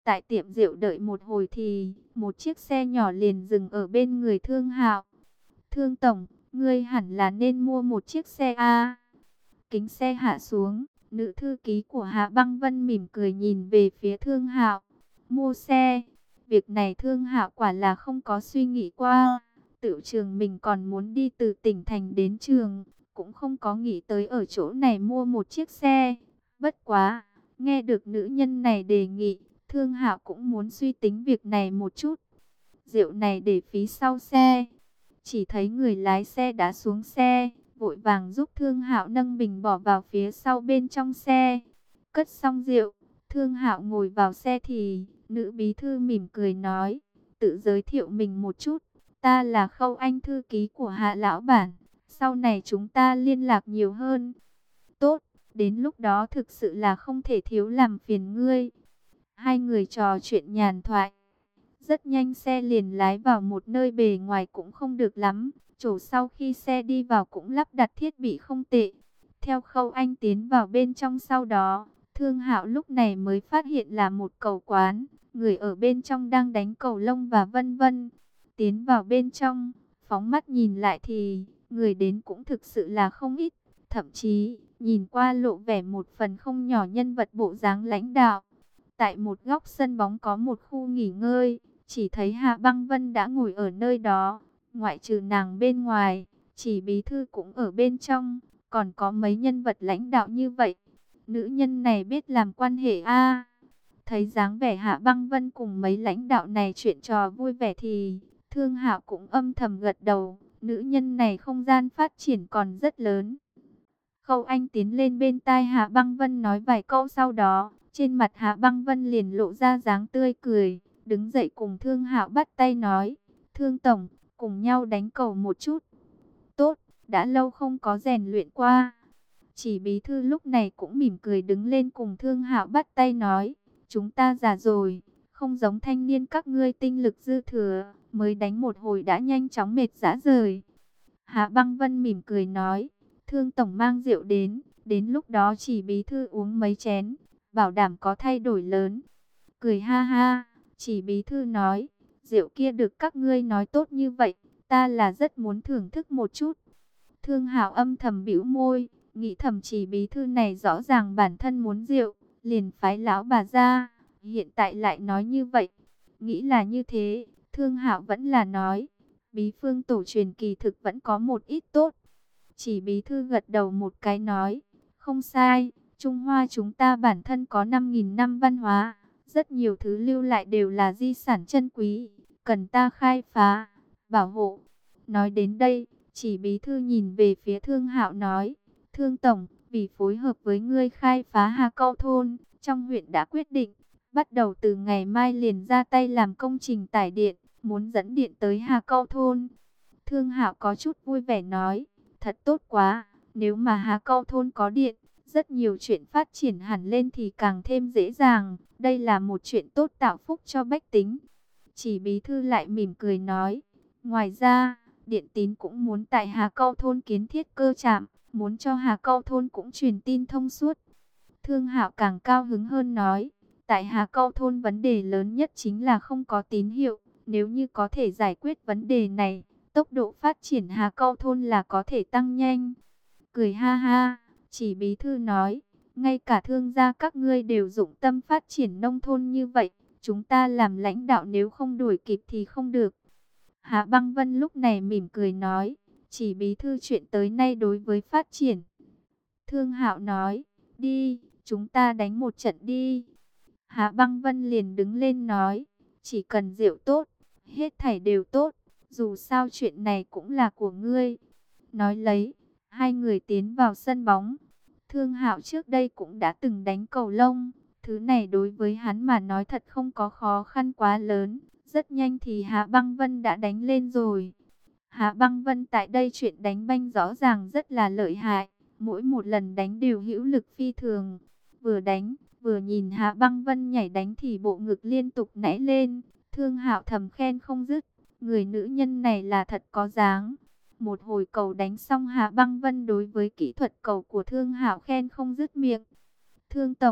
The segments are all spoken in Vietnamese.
Tại tiệm rượu đợi một hồi thì một chiếc xe nhỏ liền dừng ở bên người Thương Hạo. Thương tổng, ngươi hẳn là nên mua một chiếc xe A. Kính xe hạ xuống, nữ thư ký của Hạ Băng Vân mỉm cười nhìn về phía Thương Hạo. Mua xe, việc này Thương Hạo quả là không có suy nghĩ qua. Tự trường mình còn muốn đi từ tỉnh thành đến trường, cũng không có nghĩ tới ở chỗ này mua một chiếc xe. Bất quá, nghe được nữ nhân này đề nghị, Thương Hạo cũng muốn suy tính việc này một chút. Rượu này để phí sau xe. Chỉ thấy người lái xe đã xuống xe, vội vàng giúp Thương Hạo nâng bình bỏ vào phía sau bên trong xe. Cất xong rượu, Thương Hạo ngồi vào xe thì nữ bí thư mỉm cười nói, tự giới thiệu mình một chút, ta là Khâu Anh, thư ký của Hạ lão bản, sau này chúng ta liên lạc nhiều hơn. Tốt, đến lúc đó thực sự là không thể thiếu làm phiền ngươi. Hai người trò chuyện nhàn thoại. Rất nhanh xe liền lái vào một nơi bề ngoài cũng không được lắm. Chỗ sau khi xe đi vào cũng lắp đặt thiết bị không tệ. Theo Khâu Anh tiến vào bên trong sau đó, Thương Hạo lúc này mới phát hiện là một cầu quán. Người ở bên trong đang đánh cầu lông và vân vân. Tiến vào bên trong, phóng mắt nhìn lại thì người đến cũng thực sự là không ít. Thậm chí, nhìn qua lộ vẻ một phần không nhỏ nhân vật bộ dáng lãnh đạo. Tại một góc sân bóng có một khu nghỉ ngơi, chỉ thấy Hạ Băng Vân đã ngồi ở nơi đó, ngoại trừ nàng bên ngoài, chỉ bí thư cũng ở bên trong, còn có mấy nhân vật lãnh đạo như vậy. Nữ nhân này biết làm quan hệ a. Thấy dáng vẻ Hạ Băng Vân cùng mấy lãnh đạo này chuyện trò vui vẻ thì Thương Hạo cũng âm thầm gật đầu, nữ nhân này không gian phát triển còn rất lớn. Khâu Anh tiến lên bên tai Hạ Băng Vân nói vài câu sau đó, trên mặt Hạ Băng Vân liền lộ ra dáng tươi cười, đứng dậy cùng Thương Hạo bắt tay nói, Thương Tổng, cùng nhau đánh cầu một chút. Tốt, đã lâu không có rèn luyện qua. Chỉ bí thư lúc này cũng mỉm cười đứng lên cùng Thương Hạo bắt tay nói, chúng ta già rồi, không giống thanh niên các ngươi tinh lực dư thừa, mới đánh một hồi đã nhanh chóng mệt rã rời. Hạ Băng Vân mỉm cười nói, Thương Tổng mang rượu đến lúc đó chỉ bí thư uống mấy chén, bảo đảm có thay đổi lớn. Cười ha ha, chỉ bí thư nói, rượu kia được các ngươi nói tốt như vậy, ta là rất muốn thưởng thức một chút. Thương Hạo âm thầm bĩu môi, nghĩ thầm chỉ bí thư này rõ ràng bản thân muốn rượu, liền phái lão bà ra, hiện tại lại nói như vậy. Nghĩ là như thế, Thương Hạo vẫn là nói, bí phương tổ truyền kỳ thực vẫn có một ít tốt. Chỉ bí thư gật đầu một cái nói, không sai, Trung Hoa chúng ta bản thân có 5.000 năm văn hóa, rất nhiều thứ lưu lại đều là di sản chân quý, cần ta khai phá, bảo hộ. Nói đến đây, chỉ bí thư nhìn về phía Thương Hạo nói, Thương Tổng, vì phối hợp với ngươi khai phá Hà Câu thôn, trong huyện đã quyết định, bắt đầu từ ngày mai liền ra tay làm công trình tải điện, muốn dẫn điện tới Hà Câu thôn. Thương Hạo có chút vui vẻ nói, thật tốt quá, nếu mà Hà Câu thôn có điện, rất nhiều chuyện phát triển hẳn lên thì càng thêm dễ dàng, đây là một chuyện tốt tạo phúc cho bách tính. Chỉ bí thư lại mỉm cười nói, ngoài ra, Điện Tín cũng muốn tại Hà Câu thôn kiến thiết cơ trạm, muốn cho Hà Câu thôn cũng truyền tin thông suốt. Thương Hạo càng cao hứng hơn nói, tại Hà Câu thôn vấn đề lớn nhất chính là không có tín hiệu, nếu như có thể giải quyết vấn đề này, tốc độ phát triển Hà Câu thôn là có thể tăng nhanh. Cười ha ha, chỉ bí thư nói, ngay cả thương gia các ngươi đều dụng tâm phát triển nông thôn như vậy, chúng ta làm lãnh đạo nếu không đuổi kịp thì không được. Hạ Băng Vân lúc này mỉm cười nói, chỉ bí thư chuyện tới nay đối với phát triển. Thương Hạo nói, đi, chúng ta đánh một trận đi. Hạ Băng Vân liền đứng lên nói, chỉ cần rượu tốt, hết thảy đều tốt, dù sao chuyện này cũng là của ngươi. Nói lấy, hai người tiến vào sân bóng. Thương Hạo trước đây cũng đã từng đánh cầu lông, thứ này đối với hắn mà nói thật không có khó khăn quá lớn. Rất nhanh thì Hạ Băng Vân đã đánh lên rồi. Hạ Băng Vân tại đây chuyện đánh banh rõ ràng rất là lợi hại, mỗi một lần đánh đều hữu lực phi thường. Vừa đánh, vừa nhìn Hạ Băng Vân nhảy đánh thì bộ ngực liên tục nảy lên, Thương Hạo thầm khen không dứt, người nữ nhân này là thật có dáng. Một hồi cầu đánh xong Hạ Băng Vân đối với kỹ thuật cầu của Thương Hạo khen không dứt miệng. Thương Tổng,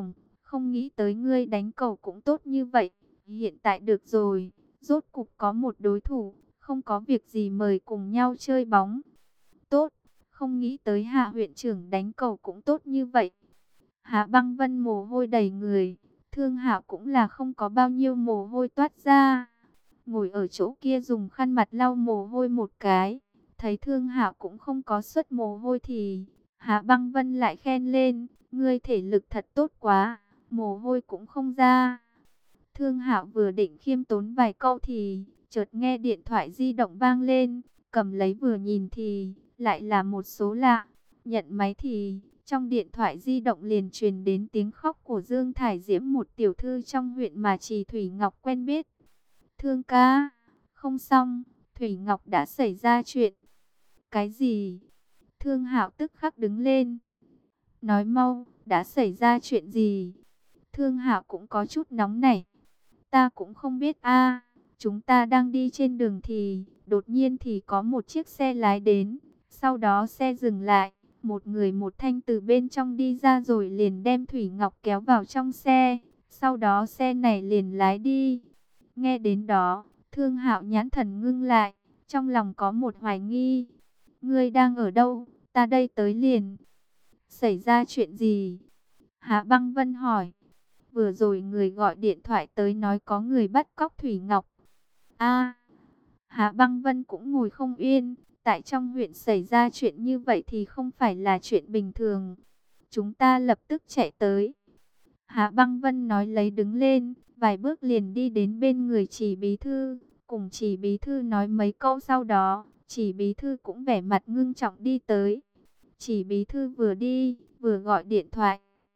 Không nghĩ tới ngươi đánh cầu cũng tốt như vậy. Hiện tại được rồi, rốt cục có một đối thủ, không có việc gì mời cùng nhau chơi bóng. Tốt, không nghĩ tới Hạ huyện trưởng đánh cầu cũng tốt như vậy. Hạ Băng Vân mồ hôi đầy người, Thương Hạo cũng là không có bao nhiêu mồ hôi toát ra. Ngồi ở chỗ kia dùng khăn mặt lau mồ hôi một cái, thấy Thương Hạo cũng không có xuất mồ hôi thì Hạ Băng Vân lại khen lên, ngươi thể lực thật tốt quá, mồ hôi cũng không ra. Thương Hạo vừa định khiêm tốn vài câu thì chợt nghe điện thoại di động vang lên, cầm lấy vừa nhìn thì lại là một số lạ. Nhận máy thì trong điện thoại di động liền truyền đến tiếng khóc của Dương Thải Diễm, một tiểu thư trong huyện mà Trì Thủy Ngọc quen biết. Thương ca, không xong, Thủy Ngọc đã xảy ra chuyện. Cái gì? Thương Hạo tức khắc đứng lên. Nói mau, đã xảy ra chuyện gì? Thương Hạo cũng có chút nóng nảy. Ta cũng không biết a. Chúng ta đang đi trên đường thì đột nhiên thì có một chiếc xe lái đến. Sau đó xe dừng lại. Một người một thanh từ bên trong đi ra rồi liền đem Thủy Ngọc kéo vào trong xe. Sau đó xe này liền lái đi. Nghe đến đó, Thương Hạo nhãn thần ngưng lại. Trong lòng có một hoài nghi. Ngươi đang ở đâu? Ta đây tới liền. Xảy ra chuyện gì? Hạ Băng Vân hỏi. Vừa rồi người gọi điện thoại tới nói có người bắt cóc Thủy Ngọc. A, Hạ Băng Vân cũng ngồi không yên. Tại trong huyện xảy ra chuyện như vậy thì không phải là chuyện bình thường. Chúng ta lập tức chạy tới. Hạ Băng Vân nói lấy đứng lên, vài bước liền đi đến bên người Chỉ bí thư. Cùng Chỉ bí thư nói mấy câu sau đó, Chỉ bí thư cũng vẻ mặt ngưng trọng đi tới. Chỉ bí thư vừa đi, vừa gọi điện thoại.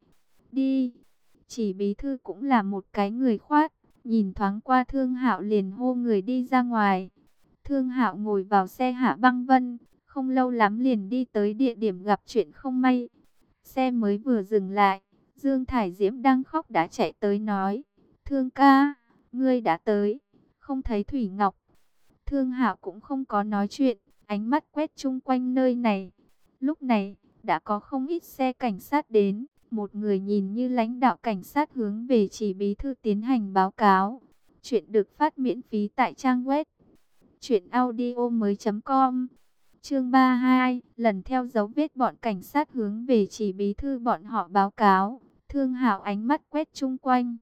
Đi. Chỉ bí thư cũng là một cái người khoát, nhìn thoáng qua Thương Hạo liền hô người đi ra ngoài. Thương Hạo ngồi vào xe Hạ Băng Vân, không lâu lắm liền đi tới địa điểm gặp chuyện không may. Xe mới vừa dừng lại, Dương Thải Diễm đang khóc đã chạy tới nói, Thương ca, ngươi đã tới, không thấy Thủy Ngọc. Thương Hạo cũng không có nói chuyện, ánh mắt quét chung quanh nơi này. Lúc này, đã có không ít xe cảnh sát đến. Một người nhìn như lãnh đạo cảnh sát hướng về Chỉ bí thư tiến hành báo cáo. Chuyện được phát miễn phí tại trang web truyệnaudiomoi.com. Chương 32, lần theo dấu vết bọn cảnh sát hướng về Chỉ bí thư bọn họ báo cáo. Thương Hạo ánh mắt quét chung quanh.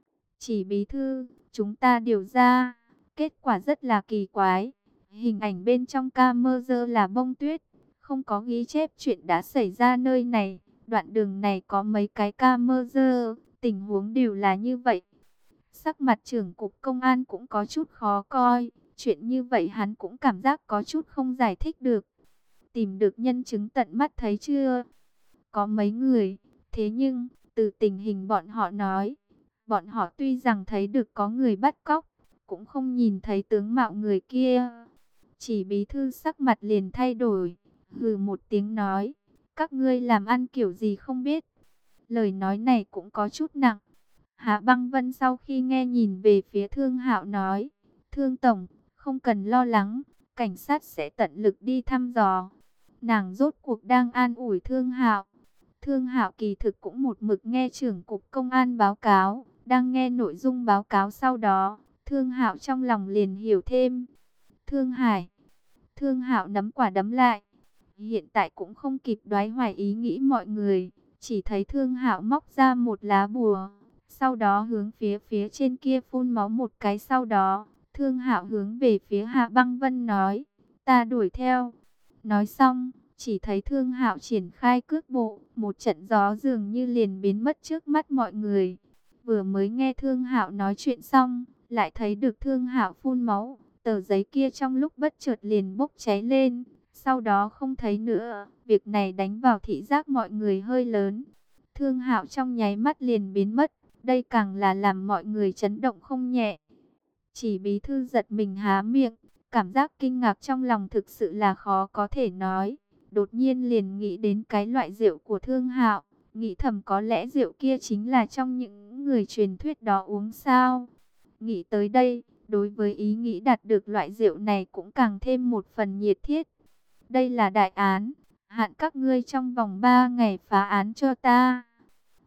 Chỉ bí thư, chúng ta điều ra, kết quả rất là kỳ quái. Hình ảnh bên trong camera là bông tuyết, không có ghi chép chuyện đã xảy ra nơi này. Đoạn đường này có mấy cái camera, tình huống đều là như vậy. Sắc mặt trưởng cục công an cũng có chút khó coi. Chuyện như vậy hắn cũng cảm giác có chút không giải thích được. Tìm được nhân chứng tận mắt thấy chưa? Có mấy người, thế nhưng, từ tình hình bọn họ nói, bọn họ tuy rằng thấy được có người bắt cóc, cũng không nhìn thấy tướng mạo người kia. Chỉ bí thư sắc mặt liền thay đổi, hừ một tiếng nói, các ngươi làm ăn kiểu gì không biết. Lời nói này cũng có chút nặng. Hạ Băng Vân sau khi nghe nhìn về phía Thương Hạo nói, Thương Tổng, không cần lo lắng, cảnh sát sẽ tận lực đi thăm dò. Nàng rốt cuộc đang an ủi Thương Hạo. Thương Hạo kỳ thực cũng một mực nghe trưởng cục công an báo cáo, đang nghe nội dung báo cáo sau đó, Thương Hạo trong lòng liền hiểu thêm. Thương Hải, Thương Hạo nắm quả đấm lại. Hiện tại cũng không kịp đoái hoài ý nghĩ mọi người, chỉ thấy Thương Hạo móc ra một lá bùa, sau đó hướng phía trên kia phun máu một cái, sau đó, Thương Hạo hướng về phía Hạ Băng Vân nói, ta đuổi theo. Nói xong, chỉ thấy Thương Hạo triển khai cước bộ, một trận gió dường như liền biến mất trước mắt mọi người. Vừa mới nghe Thương Hạo nói chuyện xong, lại thấy được Thương Hạo phun máu, tờ giấy kia trong lúc bất chợt liền bốc cháy lên, sau đó không thấy nữa. Việc này đánh vào thị giác mọi người hơi lớn. Thương Hạo trong nháy mắt liền biến mất, đây càng là làm mọi người chấn động không nhẹ. Chỉ bí thư giật mình há miệng, cảm giác kinh ngạc trong lòng thực sự là khó có thể nói. Đột nhiên liền nghĩ đến cái loại rượu của Thương Hạo, nghĩ thầm có lẽ rượu kia chính là trong những người truyền thuyết đó uống sao. Nghĩ tới đây, đối với ý nghĩ đạt được loại rượu này cũng càng thêm một phần nhiệt thiết. Đây là đại án, hạn các ngươi trong vòng 3 ngày phá án cho ta.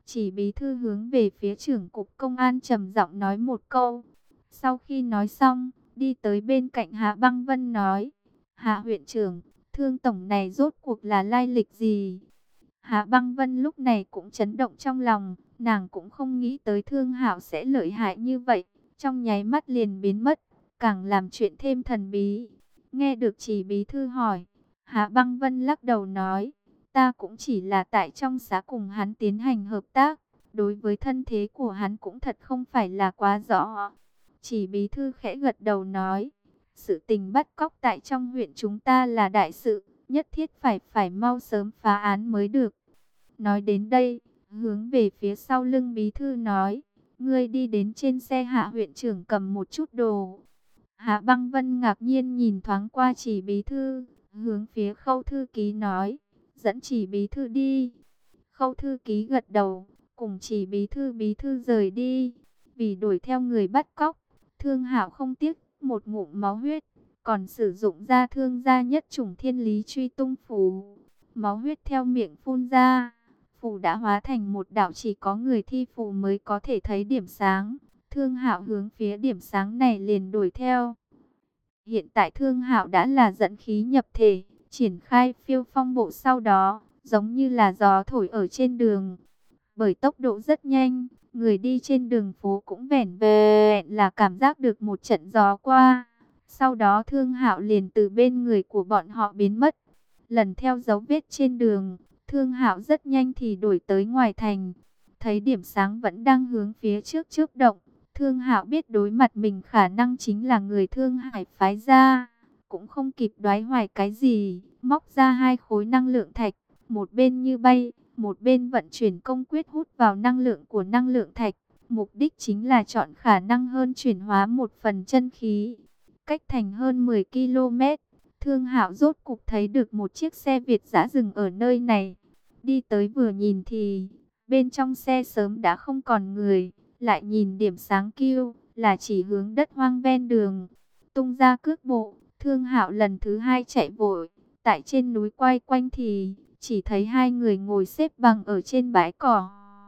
Chỉ bí thư hướng về phía trưởng cục công an trầm giọng nói một câu. Sau khi nói xong, đi tới bên cạnh Hạ Băng Vân nói: Hạ huyện trưởng, Thương tổng này rốt cuộc là lai lịch gì? Hạ Băng Vân lúc này cũng chấn động trong lòng, nàng cũng không nghĩ tới Thương Hạo sẽ lợi hại như vậy, trong nháy mắt liền biến mất, càng làm chuyện thêm thần bí. Nghe được Chỉ bí thư hỏi, Hạ Băng Vân lắc đầu nói: ta cũng chỉ là tại trong xã cùng hắn tiến hành hợp tác, đối với thân thế của hắn cũng thật không phải là quá rõ. Chỉ bí thư khẽ gật đầu nói: sự tình bắt cóc tại trong huyện chúng ta là đại sự, nhất thiết phải mau sớm phá án mới được. Nói đến đây, hướng về phía sau lưng bí thư nói: ngươi đi đến trên xe Hạ huyện trưởng cầm một chút đồ. Hạ Băng Vân ngạc nhiên nhìn thoáng qua Chỉ bí thư, hướng phía Khâu thư ký nói: dẫn Chỉ bí thư đi. Khâu thư ký gật đầu, cùng Chỉ bí thư rời đi. Vì đuổi theo người bắt cóc, Thương Hạo không tiếc một ngụm máu huyết, còn sử dụng ra Thương gia nhất chủng Thiên Lý Truy Tung Phù. Máu huyết theo miệng phun ra, phù đã hóa thành một đạo chỉ có người thi phù mới có thể thấy điểm sáng. Thương Hạo hướng phía điểm sáng này liền đuổi theo. Hiện tại Thương Hạo đã là dẫn khí nhập thể, triển khai phiêu phong bộ, sau đó giống như là gió thổi ở trên đường. Bởi tốc độ rất nhanh, người đi trên đường phố cũng vẻn vẹn là cảm giác được một trận gió qua. Sau đó Thương Hạo liền từ bên người của bọn họ biến mất. Lần theo dấu vết trên đường, Thương Hạo rất nhanh thì đổi tới ngoài thành. Thấy điểm sáng vẫn đang hướng phía trước trước động, Thương Hạo biết đối mặt mình khả năng chính là người Thương Hải phái ra, cũng không kịp đoái hoài cái gì, móc ra 2 khối năng lượng thạch, một bên như bay, một bên vận chuyển công quyết hút vào năng lượng của năng lượng thạch, mục đích chính là chọn khả năng hơn chuyển hóa một phần chân khí. Cách thành hơn 10 km, Thương Hạo rốt cục thấy được một chiếc xe Việt dã dừng ở nơi này. Đi tới vừa nhìn thì bên trong xe sớm đã không còn người, lại nhìn điểm sáng kêu là chỉ hướng đất hoang ven đường. Tung ra cước bộ, Thương Hạo lần thứ 2 chạy vội, tại trên núi quay quanh thì chỉ thấy 2 người ngồi xếp bằng ở trên bãi cỏ.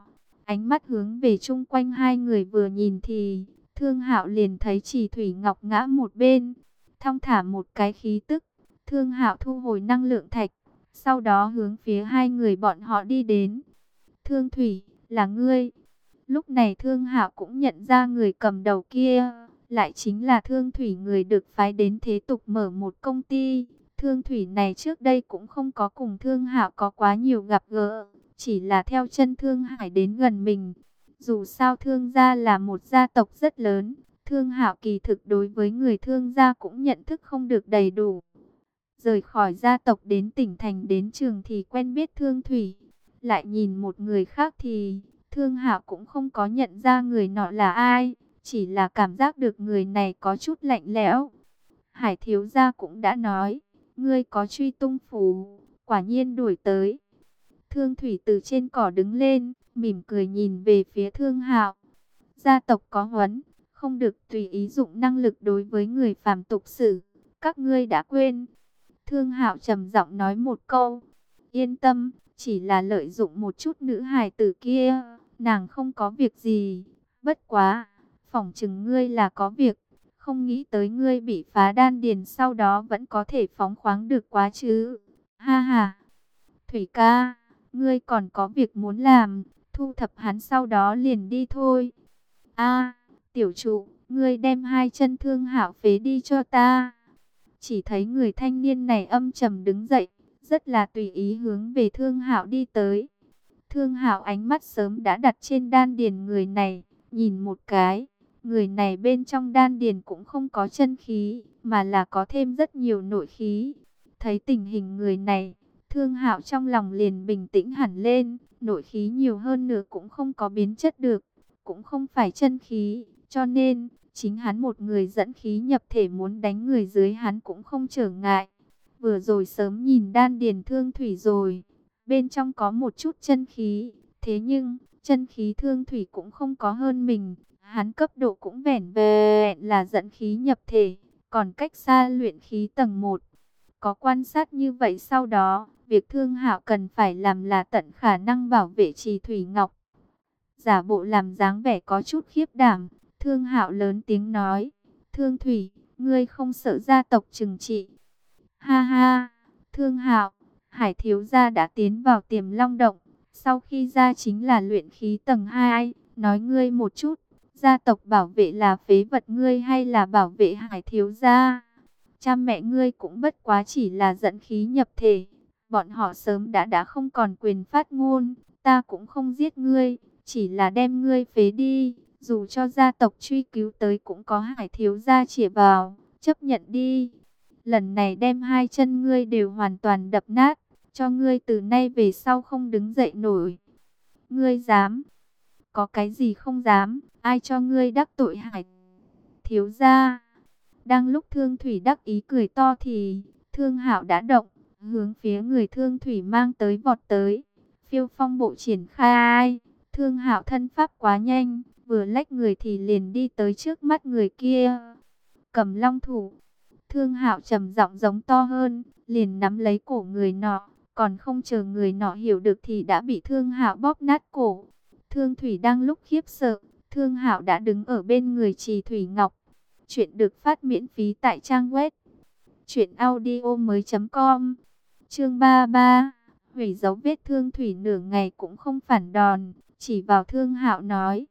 Ánh mắt hướng về chung quanh 2 người vừa nhìn thì Thương Hạo liền thấy Chỉ Thủy Ngọc ngã một bên, thong thả một cái khí tức. Thương Hạo thu hồi năng lượng thạch, sau đó hướng phía 2 người bọn họ đi đến. Thương Thủy, là ngươi? Lúc này Thương Hạo cũng nhận ra người cầm đầu kia, lại chính là Thương Thủy, người được phái đến thế tục mở một công ty. Thương Thủy này trước đây cũng không có cùng Thương Hạo có quá nhiều gặp gỡ, chỉ là theo chân Thương Hải đến gần mình. Dù sao Thương gia là một gia tộc rất lớn, Thương Hạo kỳ thực đối với người Thương gia cũng nhận thức không được đầy đủ. Rời khỏi gia tộc đến tỉnh thành đến trường thì quen biết Thương Thủy, lại nhìn một người khác thì Thương Hạo cũng không có nhận ra người nọ là ai, chỉ là cảm giác được người này có chút lạnh lẽo. Hải thiếu gia cũng đã nói, ngươi có truy tung phù, quả nhiên đuổi tới. Thương Thủy từ trên cỏ đứng lên, mỉm cười nhìn về phía Thương Hạo. Gia tộc có huấn, không được tùy ý dụng năng lực đối với người phàm tục xử, các ngươi đã quên. Thương Hạo trầm giọng nói một câu, yên tâm, chỉ là lợi dụng một chút nữ hài tử kia, nàng không có việc gì. Bất quá, phỏng chừng ngươi là có việc, không nghĩ tới ngươi bị phá đan điền sau đó vẫn có thể phóng khoáng được quá chứ. Ha ha, Thủy ca, ngươi còn có việc muốn làm, thu thập hắn sau đó liền đi thôi. A, tiểu trụ, ngươi đem 2 chân Thương Hạo phế đi cho ta. Chỉ thấy người thanh niên này âm trầm đứng dậy, rất là tùy ý hướng về Thương Hạo đi tới. Thương Hạo ánh mắt sớm đã đặt trên đan điền người này, nhìn một cái, người này bên trong đan điền cũng không có chân khí, mà là có thêm rất nhiều nội khí. Thấy tình hình người này, Thương Hạo trong lòng liền bình tĩnh hẳn lên, nội khí nhiều hơn nữa cũng không có biến chất được, cũng không phải chân khí, cho nên chính hắn một người dẫn khí nhập thể muốn đánh người dưới hắn cũng không trở ngại. Vừa rồi sớm nhìn đan điền Thương Thủy rồi, bên trong có một chút chân khí, thế nhưng chân khí Thương Thủy cũng không có hơn mình, hắn cấp độ cũng vẻn vẹn là dẫn khí nhập thể, còn cách xa luyện khí tầng 1. Có quan sát như vậy, sau đó việc Thương Hạo cần phải làm là tận khả năng bảo vệ Trì Thủy Ngọc. giả bộ làm dáng vẻ có chút khiếp đảm. Thương Hạo lớn tiếng nói, Thương Thủy, ngươi không sợ gia tộc trừng trị? Ha ha, Thương Hạo, Hải thiếu gia đã tiến vào Tiềm Long động, sau khi ra chính là luyện khí tầng 2, nói ngươi một chút, gia tộc bảo vệ là phế vật ngươi hay là bảo vệ Hải thiếu gia? Cha mẹ ngươi cũng bất quá chỉ là dẫn khí nhập thể, bọn họ sớm đã không còn quyền phát ngôn, ta cũng không giết ngươi, chỉ là đem ngươi phế đi, dù cho gia tộc truy cứu tới cũng có Hải thiếu gia chĩa vào, chấp nhận đi. Lần này đem hai chân ngươi đều hoàn toàn đập nát, cho ngươi từ nay về sau không đứng dậy nổi. Ngươi dám? Có cái gì không dám, ai cho ngươi đắc tội Hải thiếu gia? Đang lúc Thương Thủy đắc ý cười to thì Thương Hạo đã động, hướng phía người Thương Thủy mang tới vọt tới. Phiêu phong bộ triển khai, Thương Hạo thân pháp quá nhanh, vừa lách người thì liền đi tới trước mắt người kia. Cầm long thủ, Thương Hạo trầm giọng giống to hơn, liền nắm lấy cổ người nọ, còn không chờ người nọ hiểu được thì đã bị Thương Hạo bóp nát cổ. Thương Thủy đang lúc khiếp sợ, Thương Hạo đã đứng ở bên người Trì Thủy Ngọc. Chuyện được phát miễn phí tại trang web truyệnaudiomoi.com. Chương 33. Hủy dấu vết. Thương Thủy nửa ngày cũng không phản đòn, chỉ vào Thương Hạo nói,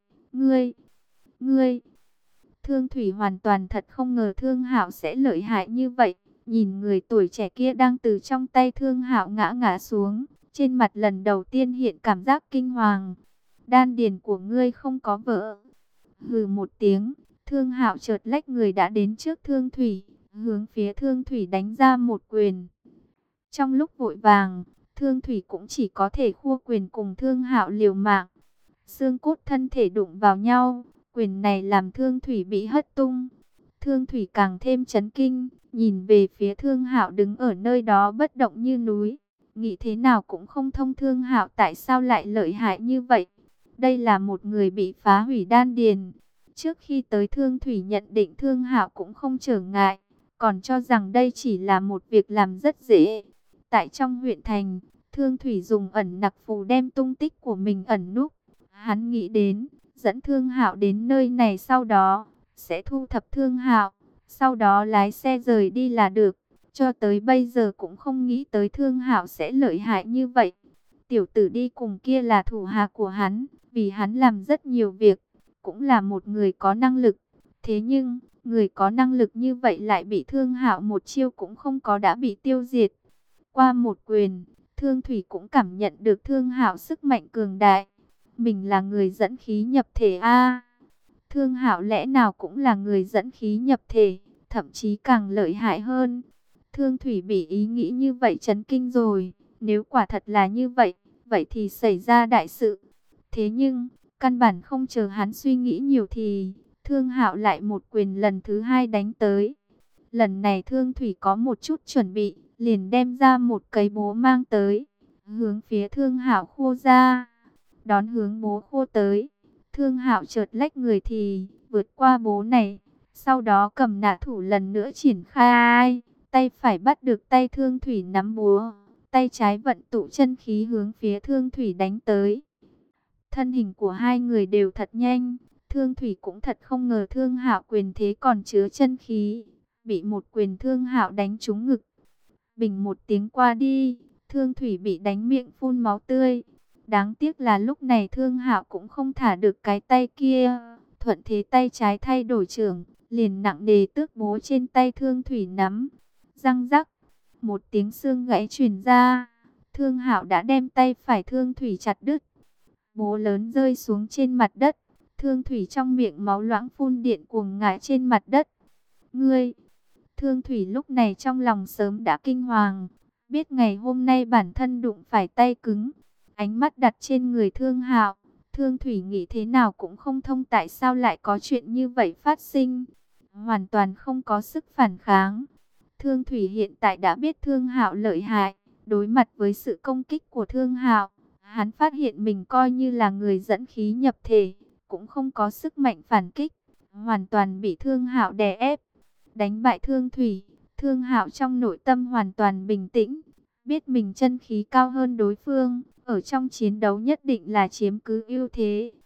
ngươi. Thương Thủy hoàn toàn thật không ngờ Thương Hạo sẽ lợi hại như vậy. Nhìn người tuổi trẻ kia đang từ trong tay Thương Hạo ngã xuống, trên mặt lần đầu tiên hiện cảm giác kinh hoàng. Đan điền của ngươi không có vỡ. Hừ một tiếng, Thương Hạo chợt lách người đã đến trước Thương Thủy, hướng phía Thương Thủy đánh ra một quyền. Trong lúc vội vàng, Thương Thủy cũng chỉ có thể khua quyền cùng Thương Hạo liều mạng. Xương cốt thân thể đụng vào nhau, quyền này làm Thương Thủy bị hất tung. Thương Thủy càng thêm chấn kinh, nhìn về phía Thương Hạo đứng ở nơi đó bất động như núi, nghĩ thế nào cũng không thông Thương Hạo tại sao lại lợi hại như vậy. Đây là một người bị phá hủy đan điền. Trước khi tới Thương Thủy nhận định Thương Hạo cũng không trở ngại, còn cho rằng đây chỉ là một việc làm rất dễ. Tại trong huyện thành, Thương Thủy dùng ẩn nặc phù đem tung tích của mình ẩn núp. Hắn nghĩ đến, dẫn Thương Hạo đến nơi này sau đó, sẽ thu thập Thương Hạo, sau đó lái xe rời đi là được. Cho tới bây giờ cũng không nghĩ tới Thương Hạo sẽ lợi hại như vậy. Tiểu tử đi cùng kia là thủ hạ của hắn, vì hắn làm rất nhiều việc, cũng là một người có năng lực. Thế nhưng, người có năng lực như vậy lại bị Thương Hạo một chiêu cũng không có đã bị tiêu diệt. Qua một quyền, Thương Thủy cũng cảm nhận được Thương Hạo sức mạnh cường đại. Mình là người dẫn khí nhập thể a. Thương Hạo lẽ nào cũng là người dẫn khí nhập thể, thậm chí càng lợi hại hơn. Thương Thủy bị ý nghĩ như vậy chấn kinh rồi, nếu quả thật là như vậy, vậy thì xảy ra đại sự. Thế nhưng, căn bản không chờ hắn suy nghĩ nhiều thì Thương Hạo lại một quyền lần thứ hai đánh tới. Lần này Thương Thủy có một chút chuẩn bị, liền đem ra một cây búa mang tới, hướng phía Thương Hạo khua ra. Đón hướng búa khua tới, Thương Hạo chợt lách người thì vượt qua búa này, sau đó cầm nã thủ lần nữa triển khai, tay phải bắt được tay Thương Thủy nắm búa, tay trái vận tụ chân khí hướng phía Thương Thủy đánh tới. Thân hình của hai người đều thật nhanh, Thương Thủy cũng thật không ngờ Thương Hạo quyền thế còn chứa chân khí, bị một quyền Thương Hạo đánh trúng ngực. Bình một tiếng qua đi, Thương Thủy bị đánh miệng phun máu tươi. Đáng tiếc là lúc này Thương Hạo cũng không thả được cái tay kia, thuận thế tay trái thay đổi trưởng, liền nặng nề tước búa trên tay Thương Thủy nắm. Răng rắc, một tiếng xương gãy truyền ra, Thương Hạo đã đem tay phải Thương Thủy chặt đứt. Búa lớn rơi xuống trên mặt đất, Thương Thủy trong miệng máu loãng phun điện cuồng ngã trên mặt đất. Ngươi! Thương Thủy lúc này trong lòng sớm đã kinh hoàng, biết ngày hôm nay bản thân đụng phải tay cứng. Ánh mắt đặt trên người Thương Hạo, Thương Thủy nghĩ thế nào cũng không thông tại sao lại có chuyện như vậy phát sinh. Hoàn toàn không có sức phản kháng. Thương Thủy hiện tại đã biết Thương Hạo lợi hại, đối mặt với sự công kích của Thương Hạo, hắn phát hiện mình coi như là người dẫn khí nhập thể, cũng không có sức mạnh phản kích, hoàn toàn bị Thương Hạo đè ép. Đánh bại Thương Thủy, Thương Hạo trong nội tâm hoàn toàn bình tĩnh, biết mình chân khí cao hơn đối phương, ở trong chiến đấu nhất định là chiếm cứ ưu thế.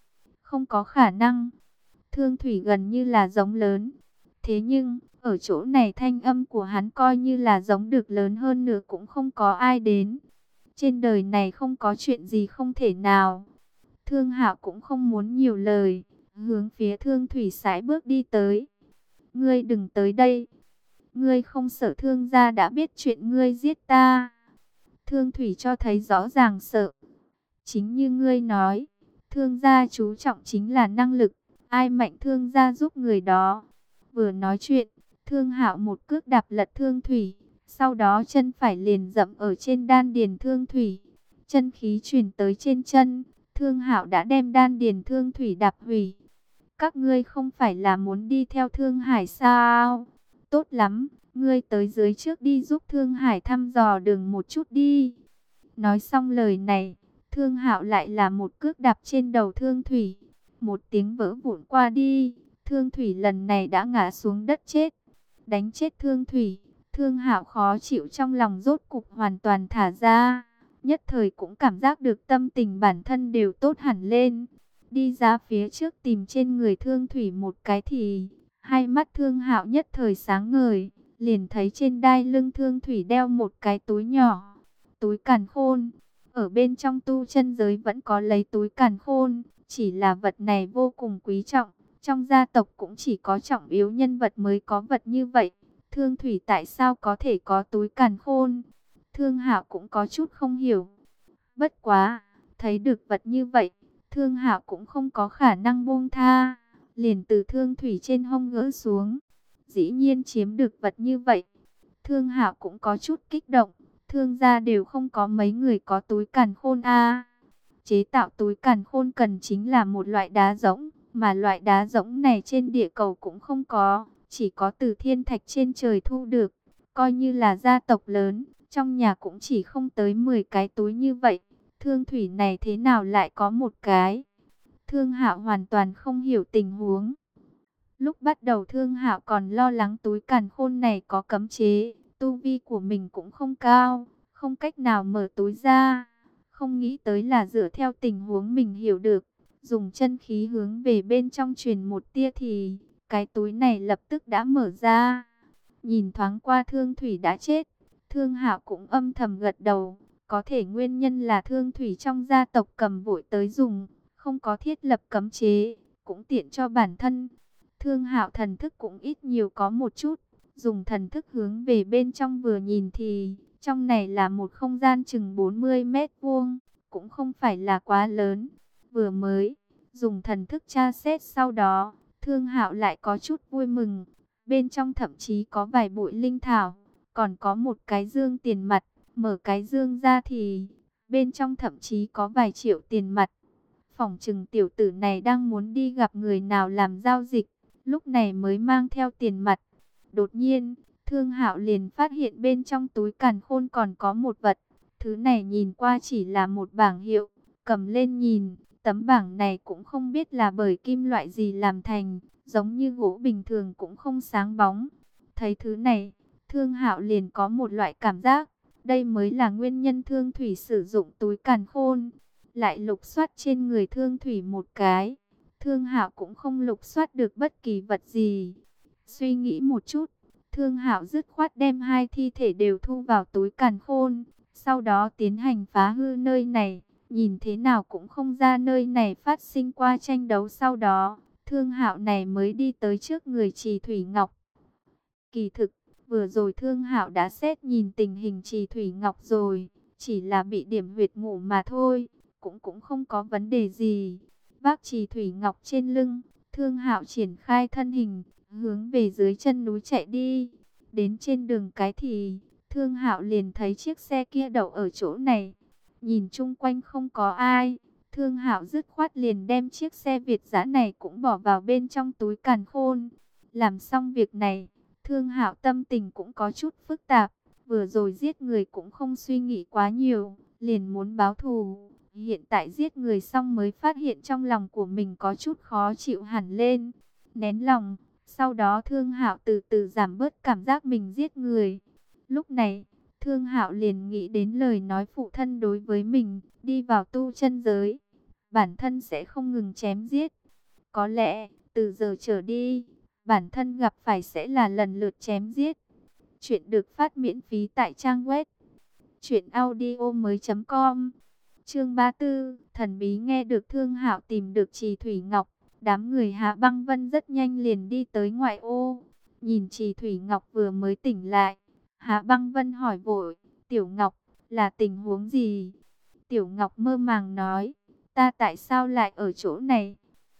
không có khả năng. Thương Thủy gần như là giống lớn. Thế nhưng, ở chỗ này thanh âm của hắn coi như là giống được lớn hơn nữa cũng không có ai đến. Trên đời này không có chuyện gì không thể nào. Thương Hạo cũng không muốn nhiều lời, hướng phía Thương Thủy sải bước đi tới. Ngươi đừng tới đây. Ngươi không sợ Thương gia đã biết chuyện ngươi giết ta. Thương Thủy cho thấy rõ ràng sợ. Chính như ngươi nói, Thương gia chú trọng chính là năng lực. Ai mạnh Thương gia giúp người đó. Vừa nói chuyện, Thương Hạo một cước đạp lật Thương Thủy. Sau đó chân phải liền dẫm ở trên đan điền Thương Thủy. Chân khí truyền tới trên chân. Thương Hạo đã đem đan điền Thương Thủy đạp hủy. Các ngươi không phải là muốn đi theo Thương Hải sao? Tốt lắm, ngươi tới dưới trước đi giúp Thương Hải thăm dò đường một chút đi. Nói xong lời này, Thương Hạo lại là một cước đạp trên đầu Thương Thủy. Một tiếng vỡ vụn qua đi, Thương Thủy lần này đã ngã xuống đất chết. Đánh chết Thương Thủy, Thương Hạo khó chịu trong lòng rốt cục hoàn toàn thả ra. Nhất thời cũng cảm giác được tâm tình bản thân đều tốt hẳn lên. Đi ra phía trước tìm trên người Thương Thủy một cái thì hai mắt Thương Hạo nhất thời sáng ngời, liền thấy trên đai lưng Thương Thủy đeo một cái túi nhỏ, túi càn khôn. Ở bên trong tu chân giới vẫn có lấy túi càn khôn, chỉ là vật này vô cùng quý trọng, trong gia tộc cũng chỉ có trọng yếu nhân vật mới có vật như vậy. Thương Thủy tại sao có thể có túi càn khôn? Thương Hạo cũng có chút không hiểu. Bất quá, thấy được vật như vậy, Thương Hạo cũng không có khả năng buông tha, liền từ Thương Thủy trên hông gỡ xuống. Dĩ nhiên chiếm được vật như vậy, Thương Hạo cũng có chút kích động. Thương gia đều không có mấy người có túi càn khôn a. Chế tạo túi càn khôn cần chính là một loại đá rỗng, mà loại đá rỗng này trên địa cầu cũng không có, chỉ có từ thiên thạch trên trời thu được. Coi như là gia tộc lớn, trong nhà cũng chỉ không tới 10 cái túi như vậy. Thương Thủy này thế nào lại có một cái? Thương Hạo hoàn toàn không hiểu tình huống. Lúc bắt đầu Thương Hạo còn lo lắng túi càn khôn này có cấm chế, tu vi của mình cũng không cao, không cách nào mở túi ra. Không nghĩ tới là dựa theo tình huống mình hiểu được, dùng chân khí hướng về bên trong truyền một tia thì cái túi này lập tức đã mở ra. Nhìn thoáng qua Thương Thủy đã chết, Thương Hạo cũng âm thầm gật đầu. Có thể nguyên nhân là Thương Thủy trong gia tộc cầm vội tới dùng, không có thiết lập cấm chế, cũng tiện cho bản thân. Thương Hạo thần thức cũng ít nhiều có một chút, dùng thần thức hướng về bên trong vừa nhìn thì trong này là một không gian chừng 40 mét vuông, cũng không phải là quá lớn. Vừa mới dùng thần thức tra xét sau đó, Thương Hạo lại có chút vui mừng. Bên trong thậm chí có vài bụi linh thảo, còn có một cái dương tiền mặt. Mở cái dương ra thì bên trong thậm chí có vài triệu tiền mặt. Phỏng chừng tiểu tử này đang muốn đi gặp người nào làm giao dịch, lúc này mới mang theo tiền mặt. Đột nhiên, Thương Hạo liền phát hiện bên trong túi càn khôn còn có một vật. Thứ này nhìn qua chỉ là một bảng hiệu, cầm lên nhìn, tấm bảng này cũng không biết là bởi kim loại gì làm thành, giống như gỗ bình thường cũng không sáng bóng. Thấy thứ này, Thương Hạo liền có một loại cảm giác, đây mới là nguyên nhân Thương Thủy sử dụng túi càn khôn. Lại lục soát trên người Thương Thủy một cái, Thương Hạo cũng không lục soát được bất kỳ vật gì. Suy nghĩ một chút, Thương Hạo dứt khoát đem hai thi thể đều thu vào túi càn khôn. Sau đó tiến hành phá hư nơi này, nhìn thế nào cũng không ra nơi này phát sinh qua tranh đấu. Sau đó, Thương Hạo này mới đi tới trước người Trì Thủy Ngọc. Kỳ thực, vừa rồi Thương Hạo đã xét nhìn tình hình Trì Thủy Ngọc rồi, chỉ là bị điểm huyệt ngủ mà thôi, cũng không có vấn đề gì. Vác Trì Thủy Ngọc trên lưng, Thương Hạo triển khai thân hình, hướng về dưới chân núi chạy đi. Đến trên đường cái thì Thương Hạo liền thấy chiếc xe kia đậu ở chỗ này. Nhìn chung quanh không có ai, Thương Hạo dứt khoát liền đem chiếc xe Việt dã này cũng bỏ vào bên trong túi càn khôn. Làm xong việc này, Thương Hạo tâm tình cũng có chút phức tạp. Vừa rồi giết người cũng không suy nghĩ quá nhiều, liền muốn báo thù. Hiện tại giết người xong mới phát hiện trong lòng của mình có chút khó chịu hẳn lên. Nén lòng, sau đó Thương Hạo từ từ giảm bớt cảm giác mình giết người. Lúc này, Thương Hạo liền nghĩ đến lời nói phụ thân đối với mình, đi vào tu chân giới. bản thân sẽ không ngừng chém giết. Có lẽ, từ giờ trở đi, bản thân gặp phải sẽ là lần lượt chém giết. Chuyện được phát miễn phí tại trang web truyệnaudiomoi.com. Chương 34, thần bí nghe được Thương Hạo tìm được Trì Thủy Ngọc. Đám người Hạ Băng Vân rất nhanh liền đi tới ngoại ô. Nhìn Trì Thủy Ngọc vừa mới tỉnh lại, Hạ Băng Vân hỏi vội, Tiểu Ngọc, là tình huống gì? Tiểu Ngọc mơ màng nói, ta tại sao lại ở chỗ này?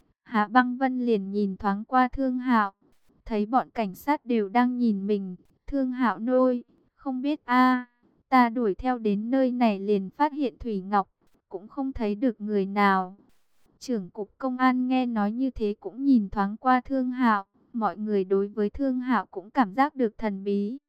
Hạ Băng Vân liền nhìn thoáng qua Thương Hạo, thấy bọn cảnh sát đều đang nhìn mình. Thương Hạo nôi, không biết a, ta đuổi theo đến nơi này liền phát hiện Thủy Ngọc, cũng không thấy được người nào. Trưởng cục công an nghe nói như thế cũng nhìn thoáng qua Thương Hạo, mọi người đối với Thương Hạo cũng cảm giác được thần bí.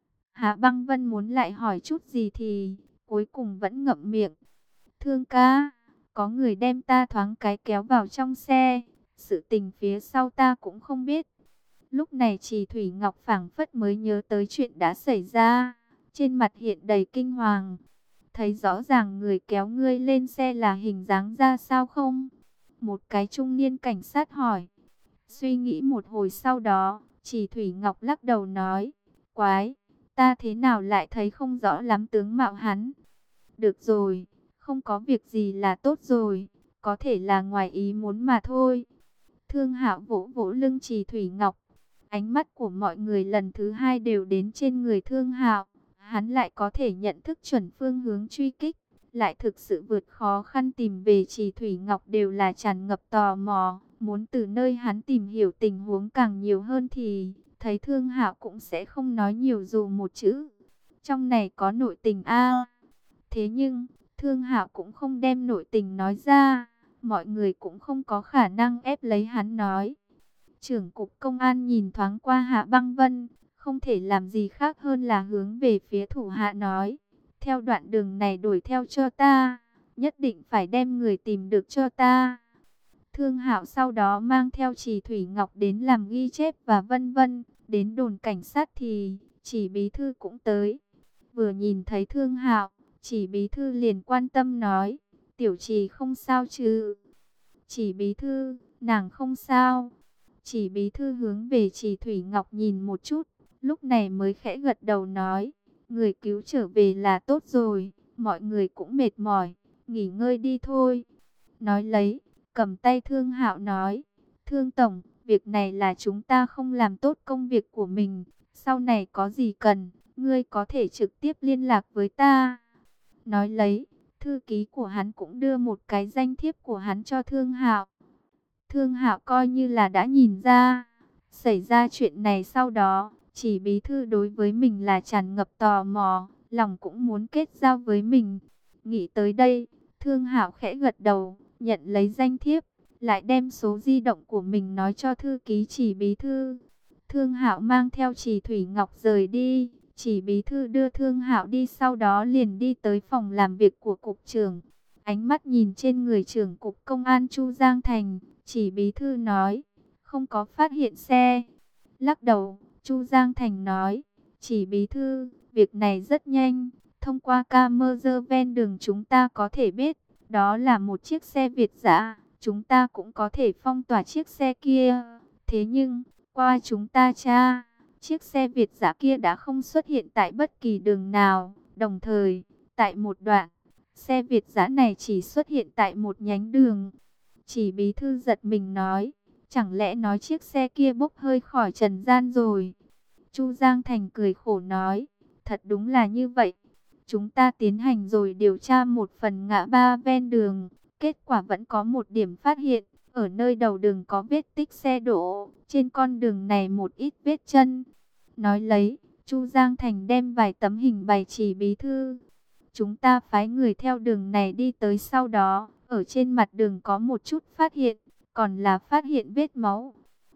Hạ Băng Vân muốn lại hỏi chút gì thì cuối cùng vẫn ngậm miệng. Thương ca, có người đem ta thoáng cái kéo vào trong xe, sự tình phía sau ta cũng không biết. Lúc này Trì Thủy Ngọc phảng phất mới nhớ tới chuyện đã xảy ra, trên mặt hiện đầy kinh hoàng. Thấy rõ ràng người kéo ngươi lên xe là hình dáng ra sao không? Một cái trung niên cảnh sát hỏi. Suy nghĩ một hồi sau đó, Trì Thủy Ngọc lắc đầu nói, quái, ta thế nào lại thấy không rõ lắm tướng mạo hắn. Được rồi, không có việc gì là tốt rồi, có thể là ngoài ý muốn mà thôi. Thương Hạo vỗ vỗ lưng Trì Thủy Ngọc. Ánh mắt của mọi người lần thứ hai đều đến trên người Thương Hạo. Hắn lại có thể nhận thức chuẩn phương hướng truy kích, lại thực sự vượt khó khăn tìm về Trì Thủy Ngọc đều là tràn ngập tò mò, muốn từ nơi hắn tìm hiểu tình huống càng nhiều hơn thì thấy Thương Hạo cũng sẽ không nói nhiều dù một chữ. Trong này có nội tình a. Thế nhưng, Thương Hạo cũng không đem nội tình nói ra, mọi người cũng không có khả năng ép lấy hắn nói. Trưởng cục công an nhìn thoáng qua Hạ Băng Vân, không thể làm gì khác hơn là hướng về phía thủ hạ nói, theo đoạn đường này đuổi theo cho ta, nhất định phải đem người tìm được cho ta. Thương Hạo sau đó mang theo Trì Thủy Ngọc đến làm ghi chép và vân vân, đến đồn cảnh sát thì Chỉ bí thư cũng tới. Vừa nhìn thấy Thương Hạo, Chỉ bí thư liền quan tâm nói, tiểu Trì không sao chứ? Chỉ bí thư, nàng không sao. Chỉ bí thư hướng về Trì Thủy Ngọc nhìn một chút, lúc này mới khẽ gật đầu nói, người cứu trở về là tốt rồi, mọi người cũng mệt mỏi, nghỉ ngơi đi thôi. Nói lấy, cầm tay Thương Hạo nói, Thương Tổng, việc này là chúng ta không làm tốt công việc của mình, sau này có gì cần, ngươi có thể trực tiếp liên lạc với ta. Nói lấy, thư ký của hắn cũng đưa một cái danh thiếp của hắn cho Thương Hạo. Thương Hạo coi như là đã nhìn ra, xảy ra chuyện này sau đó, Chỉ bí thư đối với mình là tràn ngập tò mò, lòng cũng muốn kết giao với mình. Nghĩ tới đây, Thương Hạo khẽ gật đầu, nhận lấy danh thiếp, lại đem số di động của mình nói cho thư ký Chỉ bí thư. Thương Hạo mang theo Trì Thủy Ngọc rời đi, Chỉ bí thư đưa Thương Hạo đi, sau đó liền đi tới phòng làm việc của cục trưởng. Ánh mắt nhìn trên người trưởng cục công an Chu Giang Thành, Chỉ bí thư nói, không có phát hiện xe. Lắc đầu, Chu Giang Thành nói, Chỉ bí thư, việc này rất nhanh, thông qua camera ven đường chúng ta có thể biết, đó là một chiếc xe Việt dã, chúng ta cũng có thể phong tỏa chiếc xe kia. Thế nhưng, qua chúng ta tra, chiếc xe Việt dã kia đã không xuất hiện tại bất kỳ đường nào, đồng thời, tại một đoạn, xe Việt dã này chỉ xuất hiện tại một nhánh đường. Chỉ bí thư giật mình nói, chẳng lẽ nói chiếc xe kia bốc hơi khỏi trần gian rồi? Chu Giang Thành cười khổ nói, thật đúng là như vậy. Chúng ta tiến hành rồi điều tra một phần ngã ba ven đường, kết quả vẫn có một điểm phát hiện, ở nơi đầu đường có vết tích xe đổ, trên con đường này một ít vết chân. Nói lấy, Chu Giang Thành đem vài tấm hình bày Chỉ bí thư. Chúng ta phái người theo đường này đi tới, sau đó, ở trên mặt đường có một chút phát hiện, còn là phát hiện vết máu.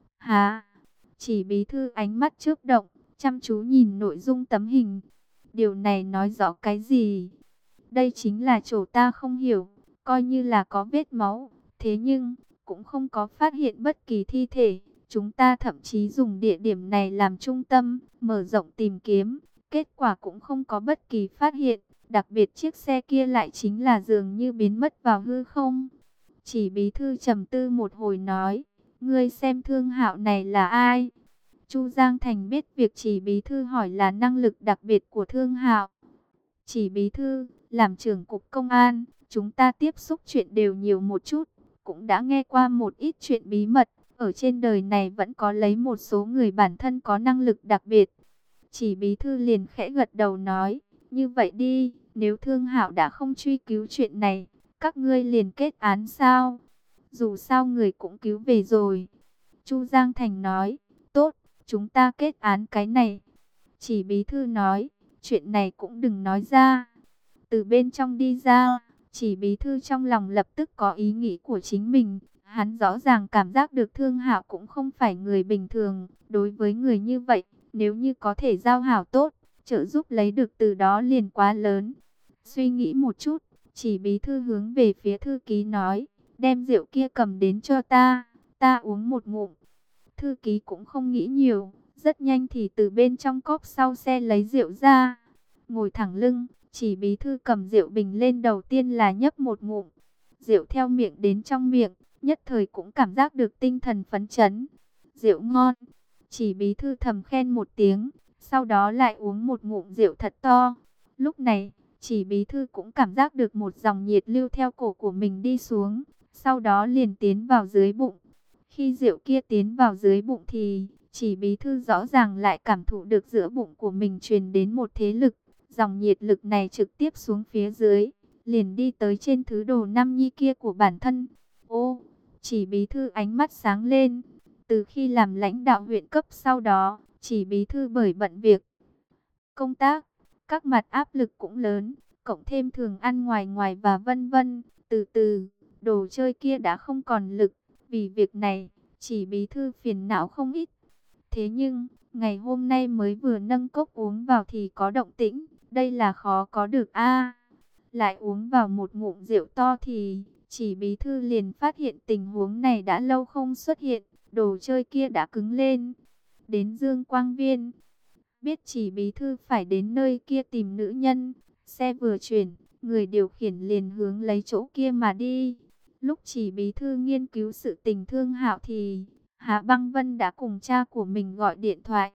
Hả? Chỉ bí thư ánh mắt chớp động, chăm chú nhìn nội dung tấm hình. Điều này nói rõ cái gì? Đây chính là chỗ ta không hiểu, coi như là có vết máu, thế nhưng, cũng không có phát hiện bất kỳ thi thể. Chúng ta thậm chí dùng địa điểm này làm trung tâm, mở rộng tìm kiếm, kết quả cũng không có bất kỳ phát hiện. Đặc biệt chiếc xe kia lại chính là dường như biến mất vào hư không. Chỉ bí thư trầm tư một hồi nói, ngươi xem Thương Hạo này là ai? Chu Giang Thành biết việc chỉ bí thư hỏi là năng lực đặc biệt của Thương Hạo. Chỉ bí thư, làm trưởng cục công an, chúng ta tiếp xúc chuyện đều nhiều một chút, cũng đã nghe qua một ít chuyện bí mật. Ở trên đời này vẫn có lấy một số người bản thân có năng lực đặc biệt. Chỉ bí thư liền khẽ gật đầu nói, như vậy đi, nếu Thương Hạo đã không truy cứu chuyện này, các ngươi liền kết án sao? Dù sao người cũng cứu về rồi. Chu Giang Thành nói, tốt, chúng ta kết án cái này. Chỉ bí thư nói, chuyện này cũng đừng nói ra. Từ bên trong đi ra, chỉ bí thư trong lòng lập tức có ý nghĩ của chính mình. Hắn rõ ràng cảm giác được Thương Hạo cũng không phải người bình thường. Đối với người như vậy, nếu như có thể giao hảo tốt, trợ giúp lấy được từ đó liền quá lớn. Suy nghĩ một chút, chỉ bí thư hướng về phía thư ký nói, đem rượu kia cầm đến cho ta uống một ngụm. Thư ký cũng không nghĩ nhiều, rất nhanh thì từ bên trong cốp sau xe lấy rượu ra. Ngồi thẳng lưng, chỉ bí thư cầm rượu bình lên, đầu tiên là nhấp một ngụm. Rượu theo miệng đến trong miệng, nhất thời cũng cảm giác được tinh thần phấn chấn. Rượu ngon, chỉ bí thư thầm khen một tiếng, sau đó lại uống một ngụm rượu thật to. Lúc này, chỉ bí thư cũng cảm giác được một dòng nhiệt lưu theo cổ của mình đi xuống, sau đó liền tiến vào dưới bụng. Khi rượu kia tiến vào dưới bụng thì chỉ bí thư rõ ràng lại cảm thụ được giữa bụng của mình truyền đến một thế lực. Dòng nhiệt lực này trực tiếp xuống phía dưới, liền đi tới trên thứ đồ nam nhi kia của bản thân. Ô, chỉ bí thư ánh mắt sáng lên. Từ khi làm lãnh đạo huyện cấp sau đó, chỉ bí thư bởi bận việc công tác, các mặt áp lực cũng lớn, cộng thêm thường ăn ngoài ngoài và vân vân. Từ từ, đồ chơi kia đã không còn lực. Vì việc này, chỉ bí thư phiền não không ít. Thế nhưng, ngày hôm nay mới vừa nâng cốc uống vào thì có động tĩnh. Đây là khó có được a. Lại uống vào một ngụm rượu to thì chỉ bí thư liền phát hiện tình huống này đã lâu không xuất hiện. Đồ chơi kia đã cứng lên. Đến Dương Quang Viên, biết chỉ bí thư phải đến nơi kia tìm nữ nhân. Xe vừa chuyển, người điều khiển liền hướng lấy chỗ kia mà đi. Lúc chỉ bí thư nghiên cứu sự tình Thương Hạo thì Hạ Băng Vân đã cùng cha của mình gọi điện thoại.